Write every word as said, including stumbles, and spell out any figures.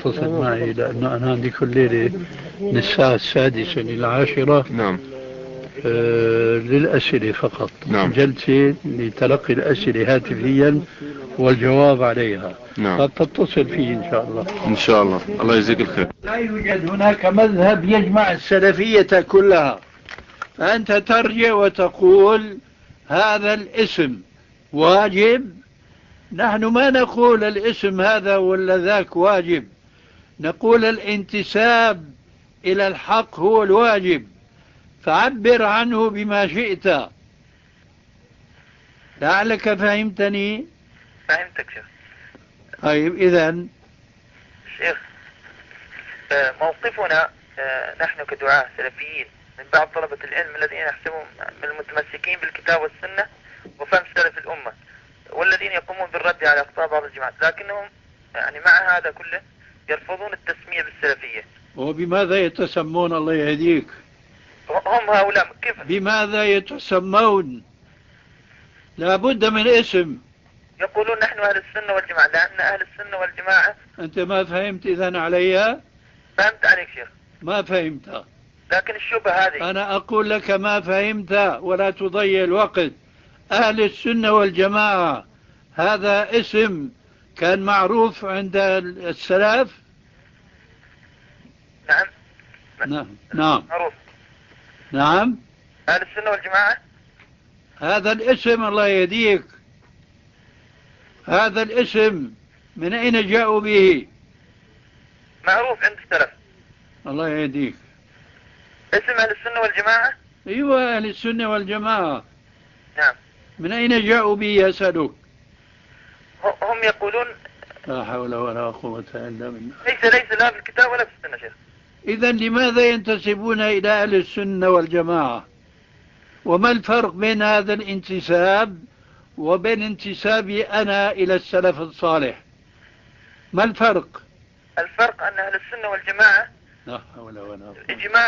تتصل معي لأنه أنا عندي كل ليلة من الساعة السادسة للعاشرة نعم آه للأسئلة فقط. نعم. جلسة لتلقي الأسئلة هاتفيا والجواب عليها. نعم. قد تتصل فيه إن شاء الله. إن شاء الله. الله يجزيك الخير. لا يوجد هناك مذهب يجمع السلفية كلها، فأنت ترجع وتقول هذا الاسم واجب. نحن ما نقول الاسم هذا ولا ذاك واجب، نقول الانتساب إلى الحق هو الواجب، فعبر عنه بما شئت. لعلك فهمتني. فهمتك شيخ. طيب إذن شيخ، موقفنا نحن كدعاة سلفيين من بعض طلبة العلم الذين يحسبون من المتمسكين بالكتاب والسنة وفهم سلف الأمة، والذين يقومون بالرد على أخطاء بعض الجماعات، لكنهم يعني مع هذا كله يرفضون التسمية بالسلفية. وبماذا يتسمون الله يهديك؟ هم هؤلاء كيف؟ بماذا يتسمون؟ لا بد من اسم. يقولون نحن أهل السنة والجماعة، لأن أهل السنة والجماعة. أنت ما فهمت إذن علي؟ فهمت عليك شيخ. ما فهمت. لكن الشبهة هذه. أنا أقول لك ما فهمت ولا تضيع الوقت. أهل السنة والجماعة هذا اسم كان معروف عند السلف. نعم. نعم نعم معروف. نعم. أهل السنة والجماعة هذا الاسم الله يهديك، هذا الاسم من أين جاءوا به؟ معروف عند السلف. الله يهديك. اسم أهل السنة والجماعة. أيوة أهل السنة والجماعة. نعم. من أين جاءوا به يسألك؟ هم يقولون. لا حول ولا قوة إلا بالله. ليس ليس لا في الكتاب ولا في السنة شيخ. إذن لماذا ينتسبون إلى أهل السنة والجماعة؟ وما الفرق بين هذا الانتساب وبين انتسابي أنا إلى السلف الصالح؟ ما الفرق؟ الفرق أن أهل السنة والجماعة لا حول ولا قوة. إجماع